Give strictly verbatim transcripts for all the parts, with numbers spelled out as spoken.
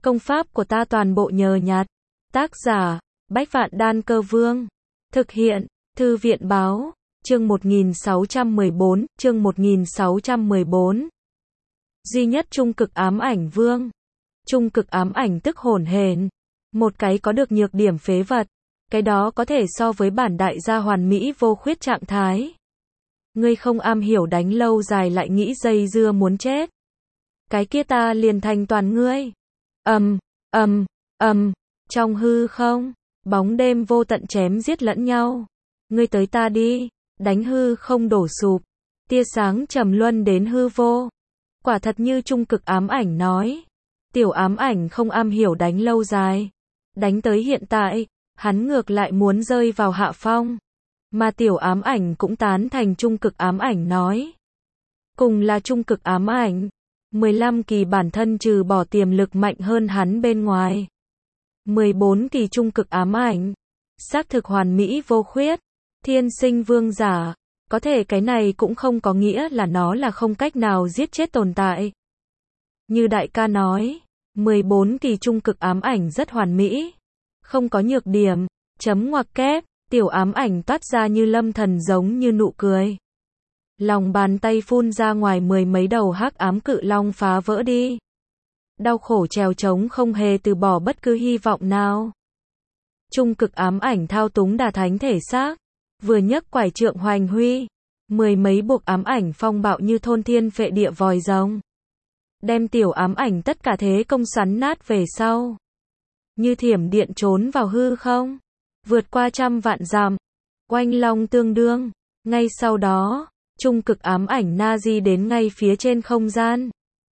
Công pháp của ta toàn bộ nhờ nhặt. Tác giả, Bách Vạn Đan Cơ Vương. Thực hiện, Thư viện báo, chương một nghìn sáu trăm mười bốn, chương một nghìn sáu trăm mười bốn. Duy nhất trung cực ám ảnh vương. Trung cực ám ảnh tức hỗn hển. Một cái có được nhược điểm phế vật. Cái đó có thể so với bản đại gia hoàn mỹ vô khuyết trạng thái. Ngươi không am hiểu đánh lâu dài lại nghĩ dây dưa muốn chết. Cái kia ta liền thành toàn ngươi. Ầm, ầm, ầm, trong hư không, bóng đêm vô tận chém giết lẫn nhau. Ngươi tới ta đi, đánh hư không đổ sụp. Tia sáng trầm luân đến hư vô. Quả thật như trung cực ám ảnh nói. Tiểu ám ảnh không am hiểu đánh lâu dài. Đánh tới hiện tại, hắn ngược lại muốn rơi vào hạ phong. Mà tiểu ám ảnh cũng tán thành trung cực ám ảnh nói. Cùng là trung cực ám ảnh. mười lăm kỳ bản thân trừ bỏ tiềm lực mạnh hơn hắn bên ngoài. mười bốn kỳ trung cực ám ảnh. Xác thực hoàn mỹ vô khuyết. Thiên sinh vương giả. Có thể cái này cũng không có nghĩa là nó là không cách nào giết chết tồn tại. Như đại ca nói, mười bốn kỳ trung cực ám ảnh rất hoàn mỹ. Không có nhược điểm. Chấm ngoặc kép. Tiểu ám ảnh toát ra như lâm thần giống như nụ cười. Lòng bàn tay phun ra ngoài mười mấy đầu hắc ám cự long phá vỡ đi. Đau khổ trèo trống không hề từ bỏ bất cứ hy vọng nào. Trung cực ám ảnh thao túng đà thánh thể xác. Vừa nhấc quải trượng hoành huy. Mười mấy buộc ám ảnh phong bạo như thôn thiên phệ địa vòi rồng. Đem tiểu ám ảnh tất cả thế công xoắn nát về sau. Như thiểm điện trốn vào hư không. Vượt qua trăm vạn dặm. Oanh long tương đương. Ngay sau đó, trung cực ám ảnh Nazi đến ngay phía trên không gian.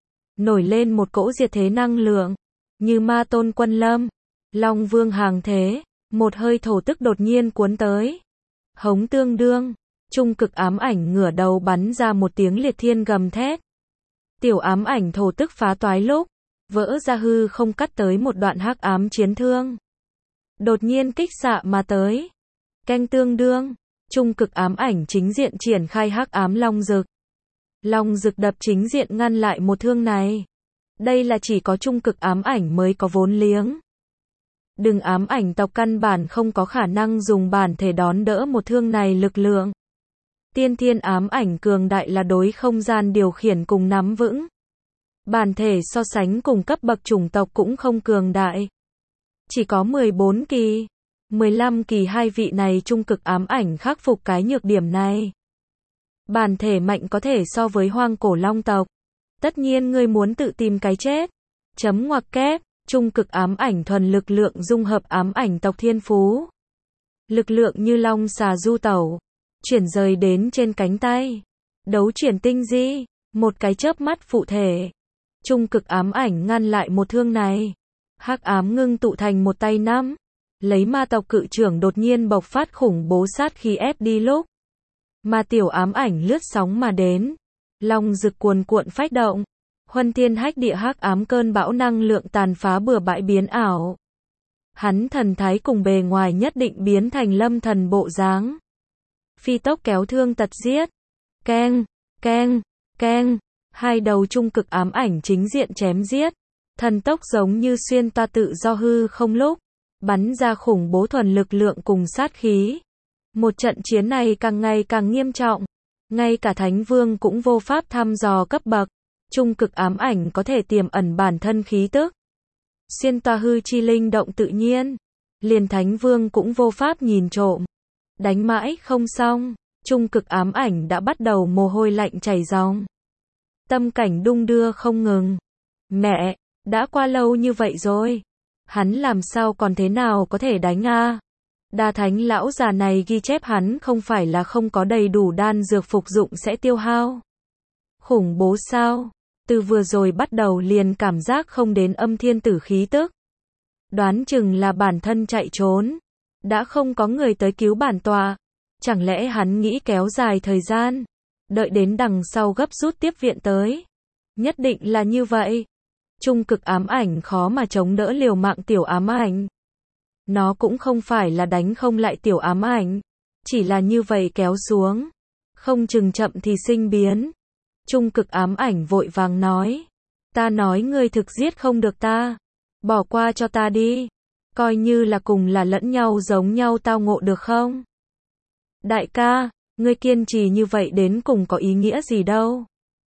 Nổi lên một cỗ diệt thế năng lượng. Như ma tôn quân lâm. Long vương hàng thế. Một hơi thổ tức đột nhiên cuốn tới. Hống tương đương. Trung cực ám ảnh ngửa đầu bắn ra một tiếng liệt thiên gầm thét. Tiểu ám ảnh thổ tức phá toái lúc. Vỡ ra hư không cắt tới một đoạn hắc ám chiến thương. Đột nhiên kích xạ mà tới. Canh tương đương. Trung cực ám ảnh chính diện triển khai hắc ám long dực. Long dực đập chính diện ngăn lại một thương này. Đây là chỉ có trung cực ám ảnh mới có vốn liếng. Đừng ám ảnh tộc căn bản không có khả năng dùng bản thể đón đỡ một thương này lực lượng. Tiên thiên ám ảnh cường đại là đối không gian điều khiển cùng nắm vững. Bản thể so sánh cùng cấp bậc chủng tộc cũng không cường đại. Chỉ có mười bốn kỳ, mười lăm kỳ hai vị này trung cực ám ảnh khắc phục cái nhược điểm này. Bản thể mạnh có thể so với hoang cổ long tộc. Tất nhiên ngươi muốn tự tìm cái chết. Chấm ngoặc kép, trung cực ám ảnh thuần lực lượng dung hợp ám ảnh tộc thiên phú. Lực lượng như long xà du tẩu. Chuyển rời đến trên cánh tay. Đấu chuyển tinh di, một cái chớp mắt phụ thể. Trung cực ám ảnh ngăn lại một thương này. Hắc ám ngưng tụ thành một tay nắm. Lấy ma tộc cự trưởng đột nhiên bộc phát khủng bố sát khí ép đi lúc. Mà tiểu ám ảnh lướt sóng mà đến. Long rực cuồn cuộn phách động. Huân thiên hách địa hắc ám cơn bão năng lượng tàn phá bừa bãi biến ảo. Hắn thần thái cùng bề ngoài nhất định biến thành lâm thần bộ dáng. Phi tốc kéo thương tật giết. Keng, keng, keng. Hai đầu trung cực ám ảnh chính diện chém giết. Thần tốc giống như xuyên toa tự do hư không lúc. Bắn ra khủng bố thuần lực lượng cùng sát khí. Một trận chiến này càng ngày càng nghiêm trọng. Ngay cả Thánh Vương cũng vô pháp thăm dò cấp bậc. Trung cực ám ảnh có thể tiềm ẩn bản thân khí tức. Xuyên toa hư chi linh động tự nhiên. Liền Thánh Vương cũng vô pháp nhìn trộm. Đánh mãi không xong. Trung cực ám ảnh đã bắt đầu mồ hôi lạnh chảy ròng. Tâm cảnh đung đưa không ngừng. Mẹ, đã qua lâu như vậy rồi. Hắn làm sao còn thế nào có thể đánh a? Đa thánh lão già này ghi chép hắn không phải là không có đầy đủ đan dược phục dụng sẽ tiêu hao. Khủng bố sao? Từ vừa rồi bắt đầu liền cảm giác không đến âm thiên tử khí tức. Đoán chừng là bản thân chạy trốn. Đã không có người tới cứu bản tọa. Chẳng lẽ hắn nghĩ kéo dài thời gian. Đợi đến đằng sau gấp rút tiếp viện tới. Nhất định là như vậy. Trung cực ám ảnh khó mà chống đỡ liều mạng tiểu ám ảnh. Nó cũng không phải là đánh không lại tiểu ám ảnh. Chỉ là như vậy kéo xuống. Không chừng chậm thì sinh biến. Trung cực ám ảnh vội vàng nói. Ta nói ngươi thực giết không được ta. Bỏ qua cho ta đi. Coi như là cùng là lẫn nhau giống nhau tao ngộ được không? Đại ca, ngươi kiên trì như vậy đến cùng có ý nghĩa gì đâu.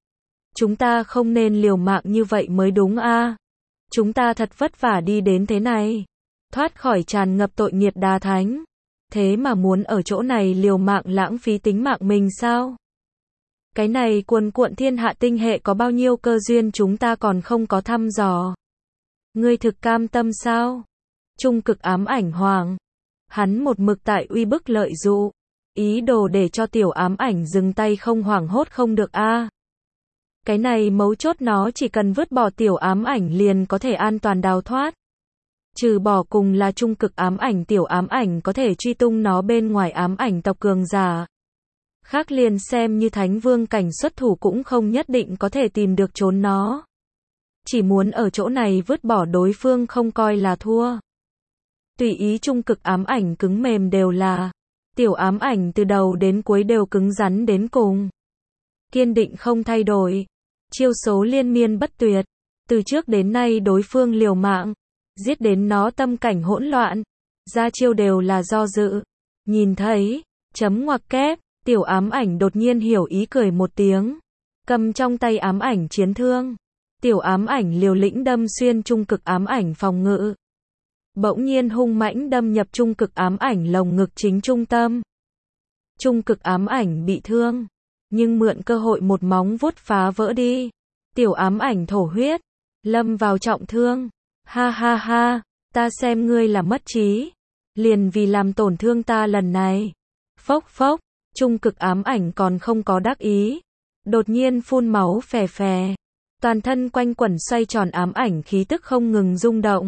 Chúng ta không nên liều mạng như vậy mới đúng a. Chúng ta thật vất vả đi đến thế này. Thoát khỏi tràn ngập tội nghiệt đà thánh. Thế mà muốn ở chỗ này liều mạng lãng phí tính mạng mình sao? Cái này cuồn cuộn thiên hạ tinh hệ có bao nhiêu cơ duyên chúng ta còn không có thăm dò. Ngươi thực cam tâm sao? Trung cực ám ảnh hoàng. Hắn một mực tại uy bức lợi dụ. Ý đồ để cho tiểu ám ảnh dừng tay không hoảng hốt không được a. Cái này mấu chốt nó chỉ cần vứt bỏ tiểu ám ảnh liền có thể an toàn đào thoát. Trừ bỏ cùng là trung cực ám ảnh tiểu ám ảnh có thể truy tung nó bên ngoài ám ảnh tộc cường giả. Khác liền xem như thánh vương cảnh xuất thủ cũng không nhất định có thể tìm được trốn nó. Chỉ muốn ở chỗ này vứt bỏ đối phương không coi là thua. Tùy ý trung cực ám ảnh cứng mềm đều là. Tiểu ám ảnh từ đầu đến cuối đều cứng rắn đến cùng. Kiên định không thay đổi. Chiêu số liên miên bất tuyệt. Từ trước đến nay đối phương liều mạng. Giết đến nó tâm cảnh hỗn loạn. Ra chiêu đều là do dự. Nhìn thấy. Chấm ngoặc kép. Tiểu ám ảnh đột nhiên hiểu ý cười một tiếng. Cầm trong tay ám ảnh chiến thương. Tiểu ám ảnh liều lĩnh đâm xuyên trung cực ám ảnh phòng ngự. Bỗng nhiên hung mãnh đâm nhập trung cực ám ảnh lồng ngực chính trung tâm. Trung cực ám ảnh bị thương. Nhưng mượn cơ hội một móng vuốt phá vỡ đi. Tiểu ám ảnh thổ huyết. Lâm vào trọng thương. Ha ha ha. Ta xem ngươi là mất trí. Liền vì làm tổn thương ta lần này. Phốc phốc. Trung cực ám ảnh còn không có đắc ý. Đột nhiên phun máu phè phè. Toàn thân quanh quẩn xoay tròn ám ảnh khí tức không ngừng rung động.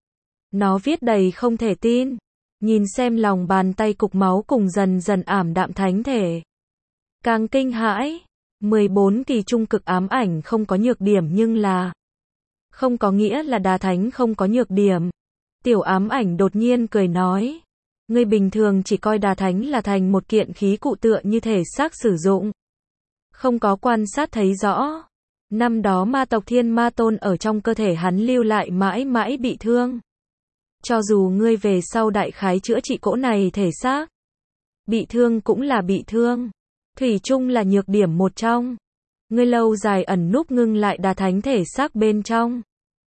Nó viết đầy không thể tin. Nhìn xem lòng bàn tay cục máu cùng dần dần ảm đạm thánh thể. Càng kinh hãi. mười bốn kỳ trung cực ám ảnh không có nhược điểm nhưng là. Không có nghĩa là đà thánh không có nhược điểm. Tiểu ám ảnh đột nhiên cười nói. Ngươi bình thường chỉ coi đà thánh là thành một kiện khí cụ tựa như thể xác sử dụng. Không có quan sát thấy rõ. Năm đó ma tộc thiên ma tôn ở trong cơ thể hắn lưu lại mãi mãi bị thương. Cho dù ngươi về sau đại khái chữa trị cỗ này thể xác. Bị thương cũng là bị thương. Thủy chung là nhược điểm một trong. Ngươi lâu dài ẩn núp ngưng lại đà thánh thể xác bên trong.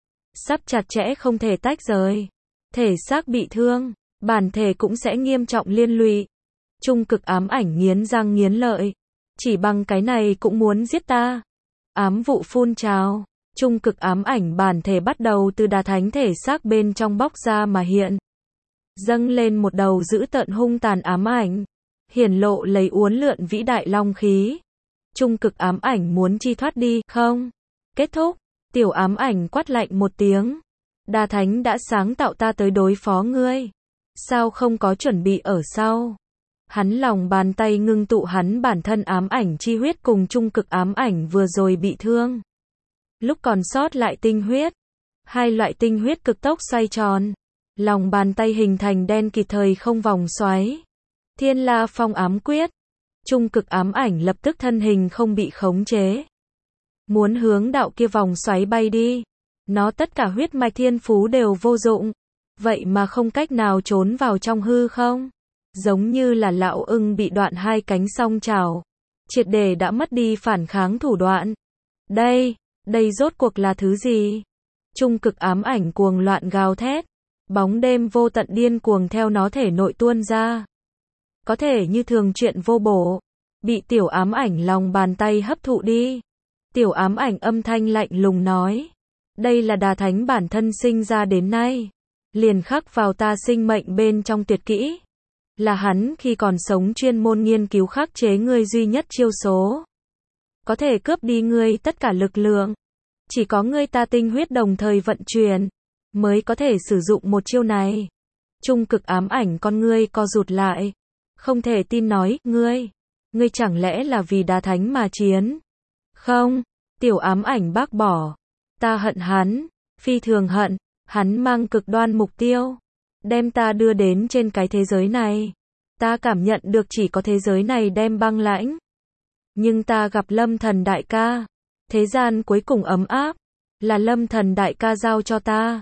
Sắp chặt chẽ không thể tách rời. Thể xác bị thương. Bản thể cũng sẽ nghiêm trọng liên lụy. Trung cực ám ảnh nghiến răng nghiến lợi. Chỉ bằng cái này cũng muốn giết ta. Ám vụ phun trào. Trung cực ám ảnh bản thể bắt đầu từ đà thánh thể xác bên trong bóc ra mà hiện. Dâng lên một đầu dữ tợn hung tàn ám ảnh. Hiển lộ lấy uốn lượn vĩ đại long khí. Trung cực ám ảnh muốn chi thoát đi, không? Kết thúc. Tiểu ám ảnh quát lạnh một tiếng. Đà thánh đã sáng tạo ta tới đối phó ngươi. Sao không có chuẩn bị ở sau? Hắn lòng bàn tay ngưng tụ hắn bản thân ám ảnh chi huyết cùng trung cực ám ảnh vừa rồi bị thương. Lúc còn sót lại tinh huyết. Hai loại tinh huyết cực tốc xoay tròn. Lòng bàn tay hình thành đen kịt thời không vòng xoáy. Thiên La Phong ám quyết. Trung cực ám ảnh lập tức thân hình không bị khống chế. Muốn hướng đạo kia vòng xoáy bay đi. Nó tất cả huyết mạch thiên phú đều vô dụng. Vậy mà không cách nào trốn vào trong hư không? Giống như là lão ưng bị đoạn hai cánh song chảo. Triệt để đã mất đi phản kháng thủ đoạn. Đây, đây rốt cuộc là thứ gì? Trung cực ám ảnh cuồng loạn gào thét. Bóng đêm vô tận điên cuồng theo nó thể nội tuôn ra. Có thể như thường chuyện vô bổ. Bị tiểu ám ảnh lòng bàn tay hấp thụ đi. Tiểu ám ảnh âm thanh lạnh lùng nói. Đây là đà thánh bản thân sinh ra đến nay. Liền khắc vào ta sinh mệnh bên trong tuyệt kỹ. Là hắn khi còn sống chuyên môn nghiên cứu khắc chế ngươi duy nhất chiêu số. Có thể cướp đi ngươi tất cả lực lượng. Chỉ có ngươi ta tinh huyết đồng thời vận chuyển. Mới có thể sử dụng một chiêu này. Trung cực ám ảnh con ngươi co rụt lại. Không thể tin nói, ngươi. Ngươi chẳng lẽ là vì đà thánh mà chiến? Không. Tiểu ám ảnh bác bỏ. Ta hận hắn. Phi thường hận. Hắn mang cực đoan mục tiêu. Đem ta đưa đến trên cái thế giới này. Ta cảm nhận được chỉ có thế giới này đem băng lãnh. Nhưng ta gặp Lâm Thần đại ca. Thế gian cuối cùng ấm áp. Là Lâm Thần đại ca giao cho ta.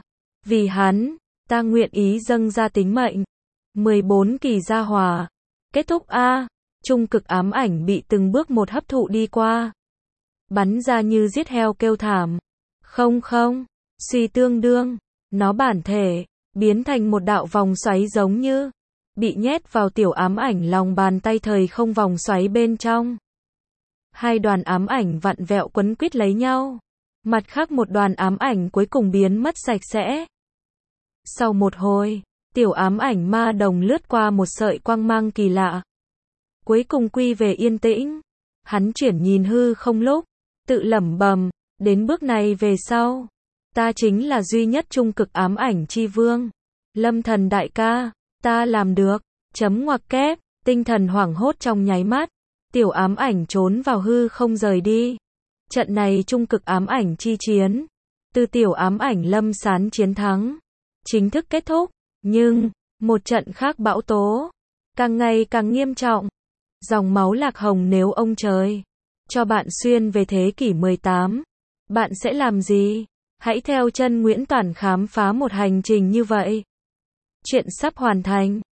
Vì hắn, ta nguyện ý dâng ra tính mệnh. mười bốn kỳ gia hòa. Kết thúc A. Trung cực ám ảnh bị từng bước một hấp thụ đi qua. Bắn ra như giết heo kêu thảm. Không không. Suy tương đương. Nó bản thể. Biến thành một đạo vòng xoáy giống như. Bị nhét vào tiểu ám ảnh lòng bàn tay thời không vòng xoáy bên trong. Hai đoàn ám ảnh vặn vẹo quấn quýt lấy nhau. Mặt khác một đoàn ám ảnh cuối cùng biến mất sạch sẽ. Sau một hồi, tiểu ám ảnh ma đồng lướt qua một sợi quang mang kỳ lạ. Cuối cùng quy về yên tĩnh. Hắn chuyển nhìn hư không lúc, tự lẩm bẩm, đến bước này về sau, ta chính là duy nhất trung cực ám ảnh chi vương. Lâm Thần đại ca, ta làm được. Chấm ngoặc kép, tinh thần hoảng hốt trong nháy mắt. Tiểu ám ảnh trốn vào hư không rời đi. Trận này trung cực ám ảnh chi chiến, từ tiểu ám ảnh Lâm Sán chiến thắng, chính thức kết thúc. Nhưng, một trận khác bão tố, càng ngày càng nghiêm trọng. Dòng máu lạc hồng nếu ông trời cho bạn xuyên về thế kỷ mười tám, bạn sẽ làm gì? Hãy theo chân Nguyễn Toản khám phá một hành trình như vậy. Chuyện sắp hoàn thành.